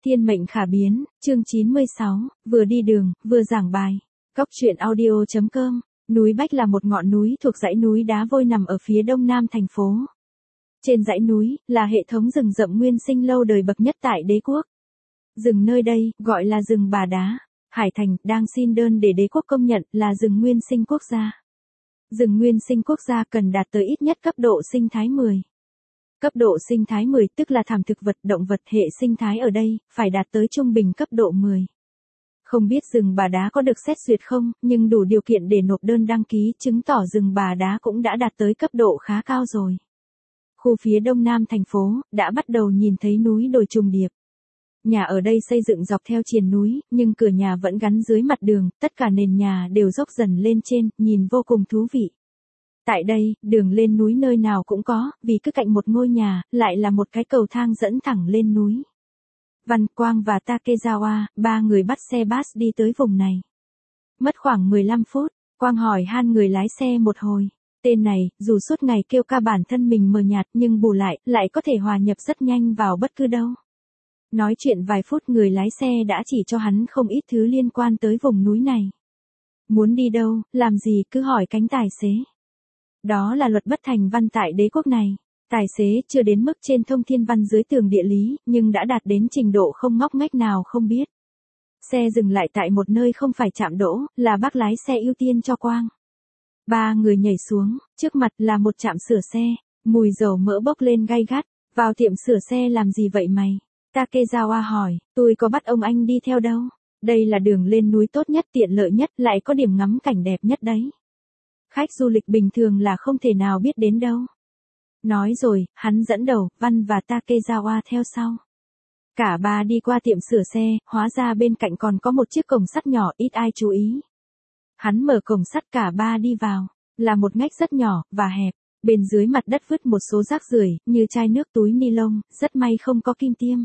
Thiên mệnh khả biến, chương 96, vừa đi đường, vừa giảng bài. Cóc truyện audio.com. Núi Bách là một ngọn núi thuộc dãy núi đá vôi nằm ở phía đông nam thành phố. Trên dãy núi, là hệ thống rừng rậm nguyên sinh lâu đời bậc nhất tại đế quốc. Rừng nơi đây, gọi là rừng Bà Đá. Hải Thành, đang xin đơn để đế quốc công nhận là rừng nguyên sinh quốc gia. Rừng nguyên sinh quốc gia cần đạt tới ít nhất cấp độ sinh thái 10. Cấp độ sinh thái 10 tức là thảm thực vật, động vật, hệ sinh thái ở đây, phải đạt tới trung bình cấp độ 10. Không biết rừng Bà Đá có được xét duyệt không, nhưng đủ điều kiện để nộp đơn đăng ký chứng tỏ rừng Bà Đá cũng đã đạt tới cấp độ khá cao rồi. Khu phía đông nam thành phố, đã bắt đầu nhìn thấy núi đồi trùng điệp. Nhà ở đây xây dựng dọc theo triền núi, nhưng cửa nhà vẫn gắn dưới mặt đường, tất cả nền nhà đều dốc dần lên trên, nhìn vô cùng thú vị. Tại đây, đường lên núi nơi nào cũng có, vì cứ cạnh một ngôi nhà, lại là một cái cầu thang dẫn thẳng lên núi. Văn, Quang và Takezawa, ba người bắt xe bus đi tới vùng này. Mất khoảng 15 phút, Quang hỏi han người lái xe một hồi. Tên này, dù suốt ngày kêu ca bản thân mình mờ nhạt nhưng bù lại có thể hòa nhập rất nhanh vào bất cứ đâu. Nói chuyện vài phút người lái xe đã chỉ cho hắn không ít thứ liên quan tới vùng núi này. Muốn đi đâu, làm gì cứ hỏi cánh tài xế. Đó là luật bất thành văn tại đế quốc này. Tài xế chưa đến mức trên thông thiên văn dưới tường địa lý, nhưng đã đạt đến trình độ không ngóc ngách nào không biết. Xe dừng lại tại một nơi không phải trạm đỗ, là bác lái xe ưu tiên cho Quang. Ba người nhảy xuống, trước mặt là một trạm sửa xe, mùi dầu mỡ bốc lên gay gắt. Vào tiệm sửa xe làm gì vậy mày? Takezawa hỏi, tôi có bắt ông anh đi theo đâu. Đây là đường lên núi tốt nhất, tiện lợi nhất, lại có điểm ngắm cảnh đẹp nhất đấy. Khách du lịch bình thường là không thể nào biết đến đâu. Nói rồi, hắn dẫn đầu, Văn và Takezawa theo sau. Cả ba đi qua tiệm sửa xe, hóa ra bên cạnh còn có một chiếc cổng sắt nhỏ, ít ai chú ý. Hắn mở cổng sắt, cả ba đi vào, là một ngách rất nhỏ và hẹp, bên dưới mặt đất vứt một số rác rưởi như chai nước, túi ni lông, rất may không có kim tiêm.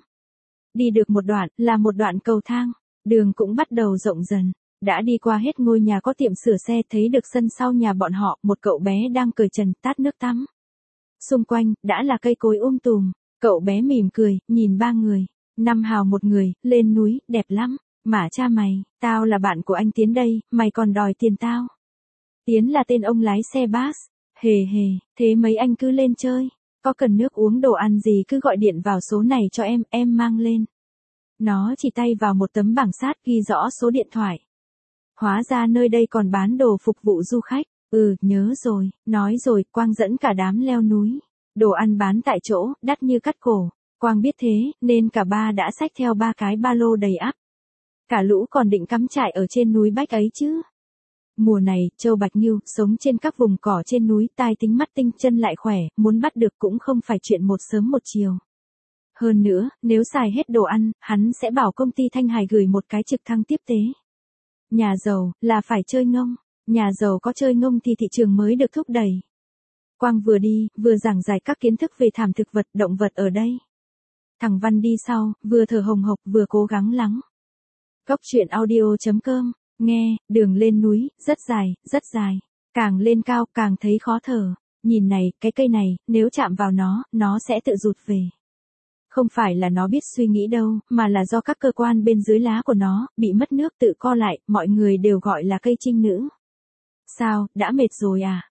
Đi được một đoạn, là một đoạn cầu thang, đường cũng bắt đầu rộng dần. Đã đi qua hết ngôi nhà có tiệm sửa xe, thấy được sân sau nhà bọn họ, một cậu bé đang cởi trần tát nước tắm. Xung quanh, đã là cây cối tùm. Cậu bé mỉm cười, nhìn ba người. 5 hào một người, lên núi, đẹp lắm. Mà cha mày, tao là bạn của anh Tiến đây, mày còn đòi tiền tao. Tiến là tên ông lái xe bus. Hề hề, thế mấy anh cứ lên chơi. Có cần nước uống đồ ăn gì cứ gọi điện vào số này cho em mang lên. Nó chỉ tay vào một tấm bảng sát ghi rõ số điện thoại. Hóa ra nơi đây còn bán đồ phục vụ du khách. Nhớ rồi, nói rồi, Quang dẫn cả đám leo núi. Đồ ăn bán tại chỗ, đắt như cắt cổ. Quang biết thế, nên cả ba đã xách theo 3 cái ba lô đầy ắp. Cả lũ còn định cắm trại ở trên núi Bách ấy chứ. Mùa này, trâu bạch ngưu, sống trên các vùng cỏ trên núi, tai tính mắt tinh, chân lại khỏe, muốn bắt được cũng không phải chuyện một sớm một chiều. Hơn nữa, nếu xài hết đồ ăn, hắn sẽ bảo công ty Thanh Hải gửi một cái trực thăng tiếp tế. Nhà giàu, là phải chơi ngông. Nhà giàu có chơi ngông thì thị trường mới được thúc đẩy. Quang vừa đi, vừa giảng giải các kiến thức về thảm thực vật, động vật ở đây. Thằng Văn đi sau, vừa thở hồng hộc vừa cố gắng lắng. Cóc truyện audio.com. Nghe, đường lên núi, rất dài. Càng lên cao, càng thấy khó thở. Nhìn này, cái cây này, nếu chạm vào nó sẽ tự rụt về. Không phải là nó biết suy nghĩ đâu, mà là do các cơ quan bên dưới lá của nó, bị mất nước tự co lại, mọi người đều gọi là cây trinh nữ. Sao, đã mệt rồi à?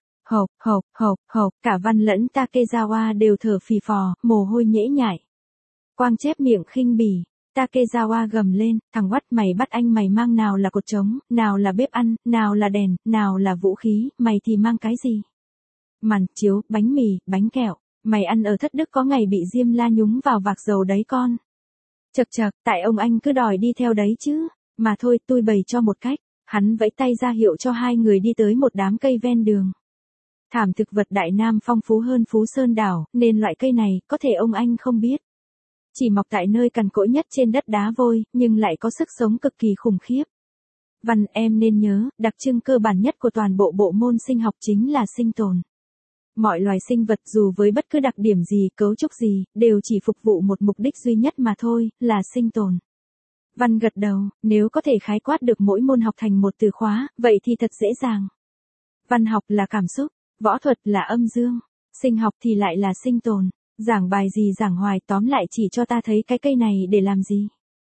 Hộc, cả Văn lẫn Takezawa đều thở phì phò, mồ hôi nhễ nhại. Quang chép miệng khinh bỉ. Takezawa gầm lên, thằng Watt, mày bắt anh mày mang nào là cột trống, nào là bếp ăn, nào là đèn, nào là vũ khí, mày thì mang cái gì? Màn chiếu, bánh mì, bánh kẹo, mày ăn ở Thất Đức có ngày bị Diêm La nhúng vào vạc dầu đấy con. Chậc, tại ông anh cứ đòi đi theo đấy chứ, mà thôi tôi bày cho một cách. Hắn vẫy tay ra hiệu cho hai người đi tới một đám cây ven đường. Thảm thực vật Đại Nam phong phú hơn Phú Sơn đảo, nên loại cây này, có thể ông anh không biết. Chỉ mọc tại nơi cằn cỗi nhất trên đất đá vôi, nhưng lại có sức sống cực kỳ khủng khiếp. Văn, em nên nhớ, đặc trưng cơ bản nhất của toàn bộ bộ môn sinh học chính là sinh tồn. Mọi loài sinh vật dù với bất cứ đặc điểm gì, cấu trúc gì, đều chỉ phục vụ một mục đích duy nhất mà thôi, là sinh tồn. Văn gật đầu, nếu có thể khái quát được mỗi môn học thành một từ khóa, vậy thì thật dễ dàng. Văn học là cảm xúc, võ thuật là âm dương, sinh học thì lại là sinh tồn. Giảng bài gì giảng hoài, tóm lại chỉ cho ta thấy cái cây này để làm gì.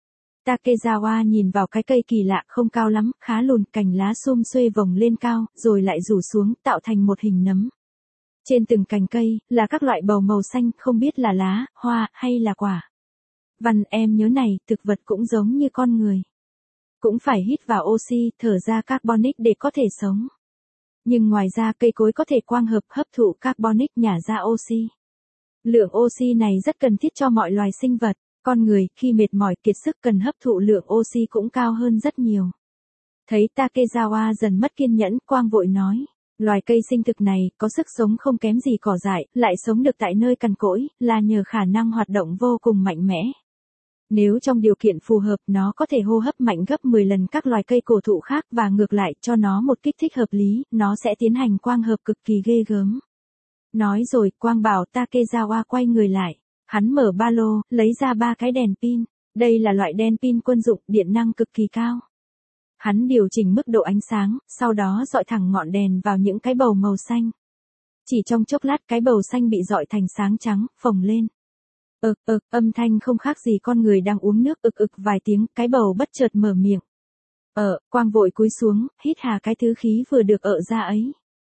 Takezawa nhìn vào cái cây kỳ lạ không cao lắm, khá lùn, cành lá sum xuê vòng lên cao, rồi lại rủ xuống, tạo thành một hình nấm. Trên từng cành cây, là các loại bầu màu xanh, không biết là lá, hoa, hay là quả. Văn em nhớ này, thực vật cũng giống như con người. Cũng phải hít vào oxy, thở ra carbonic để có thể sống. Nhưng ngoài ra cây cối có thể quang hợp hấp thụ carbonic nhả ra oxy. Lượng oxy này rất cần thiết cho mọi loài sinh vật. Con người khi mệt mỏi kiệt sức cần hấp thụ lượng oxy cũng cao hơn rất nhiều. Thấy Takezawa dần mất kiên nhẫn, Quang vội nói. Loài cây sinh thực này có sức sống không kém gì cỏ dại, lại sống được tại nơi cằn cỗi, là nhờ khả năng hoạt động vô cùng mạnh mẽ. Nếu trong điều kiện phù hợp nó có thể hô hấp mạnh gấp 10 lần các loài cây cổ thụ khác và ngược lại cho nó một kích thích hợp lý, nó sẽ tiến hành quang hợp cực kỳ ghê gớm. Nói rồi, Quang bảo Takezawa quay người lại. Hắn mở ba lô, lấy ra 3 cái đèn pin. Đây là loại đèn pin quân dụng, điện năng cực kỳ cao. Hắn điều chỉnh mức độ ánh sáng, sau đó dọi thẳng ngọn đèn vào những cái bầu màu xanh. Chỉ trong chốc lát cái bầu xanh bị dọi thành sáng trắng, phồng lên. Âm thanh không khác gì con người đang uống nước, vài tiếng, cái bầu bất chợt mở miệng. Quang vội cúi xuống, hít hà cái thứ khí vừa được ra ấy.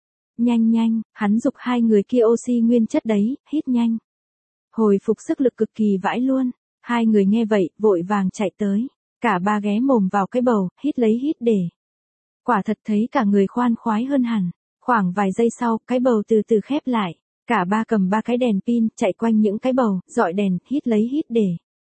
Nhanh, hắn giục 2 người kia oxy nguyên chất đấy, hít nhanh. Hồi phục sức lực cực kỳ vãi luôn. 2 người nghe vậy, vội vàng chạy tới. Cả 3 ghé mồm vào cái bầu, hít lấy hít để. Quả thật thấy cả người khoan khoái hơn hẳn. Khoảng vài giây sau, cái bầu từ từ khép lại. Cả 3 cầm 3 cái đèn pin, chạy quanh những cái bầu, dọi đèn, hít lấy hít để.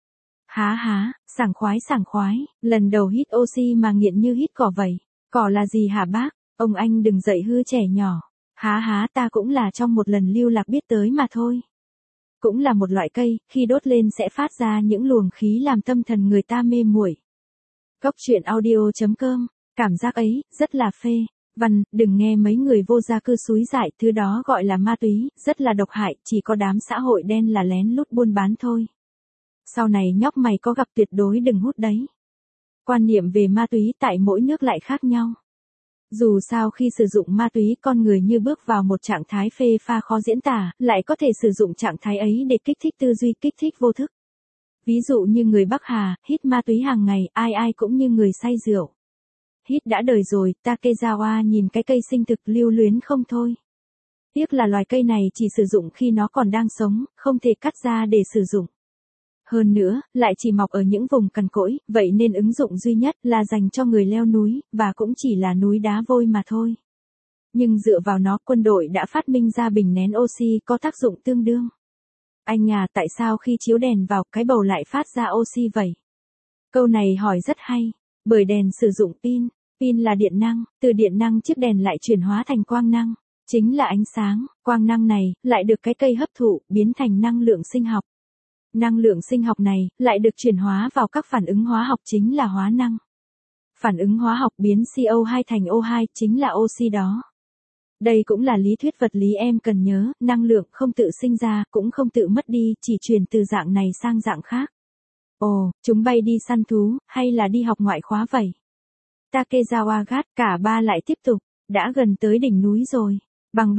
Há, sảng khoái, lần đầu hít oxy mà nghiện như hít cỏ vậy. Cỏ là gì hả bác? Ông anh đừng dậy hư trẻ nhỏ. Há, ta cũng là trong một lần lưu lạc biết tới mà thôi. Cũng là một loại cây, khi đốt lên sẽ phát ra những luồng khí làm tâm thần người ta mê muội. Góc truyện audio.com, cảm giác ấy, rất là phê. Văn, đừng nghe mấy người vô gia cư xúi dại, thứ đó gọi là ma túy, rất là độc hại, chỉ có đám xã hội đen là lén lút buôn bán thôi. Sau này nhóc mày có gặp tuyệt đối đừng hút đấy. Quan niệm về ma túy tại mỗi nước lại khác nhau. Dù sao khi sử dụng ma túy con người như bước vào một trạng thái phê pha khó diễn tả, lại có thể sử dụng trạng thái ấy để kích thích tư duy, kích thích vô thức. Ví dụ như người Bắc Hà, hít ma túy hàng ngày, ai cũng như người say rượu. Hít đã đời rồi, Takezawa nhìn cái cây sinh thực lưu luyến không thôi. Tiếc là loài cây này chỉ sử dụng khi nó còn đang sống, không thể cắt ra để sử dụng. Hơn nữa, lại chỉ mọc ở những vùng cằn cỗi, vậy nên ứng dụng duy nhất là dành cho người leo núi, và cũng chỉ là núi đá vôi mà thôi. Nhưng dựa vào nó quân đội đã phát minh ra bình nén oxy có tác dụng tương đương. Anh à, tại sao khi chiếu đèn vào cái bầu lại phát ra oxy vậy? Câu này hỏi rất hay, bởi đèn sử dụng pin, pin là điện năng, từ điện năng chiếc đèn lại chuyển hóa thành quang năng, chính là ánh sáng, quang năng này lại được cái cây hấp thụ, biến thành năng lượng sinh học. Năng lượng sinh học này lại được chuyển hóa vào các phản ứng hóa học chính là hóa năng. Phản ứng hóa học biến CO2 thành O2 chính là oxy đó. Đây cũng là lý thuyết vật lý em cần nhớ, năng lượng không tự sinh ra, cũng không tự mất đi, chỉ chuyển từ dạng này sang dạng khác. Ồ, chúng bay đi săn thú, hay là đi học ngoại khóa vậy? Takezawa gắt, cả ba lại tiếp tục, đã gần tới đỉnh núi rồi. Bằng.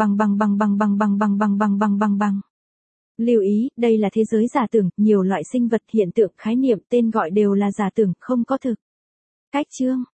Lưu ý, đây là thế giới giả tưởng, nhiều loại sinh vật hiện tượng khái niệm tên gọi đều là giả tưởng, không có thực. Cách chương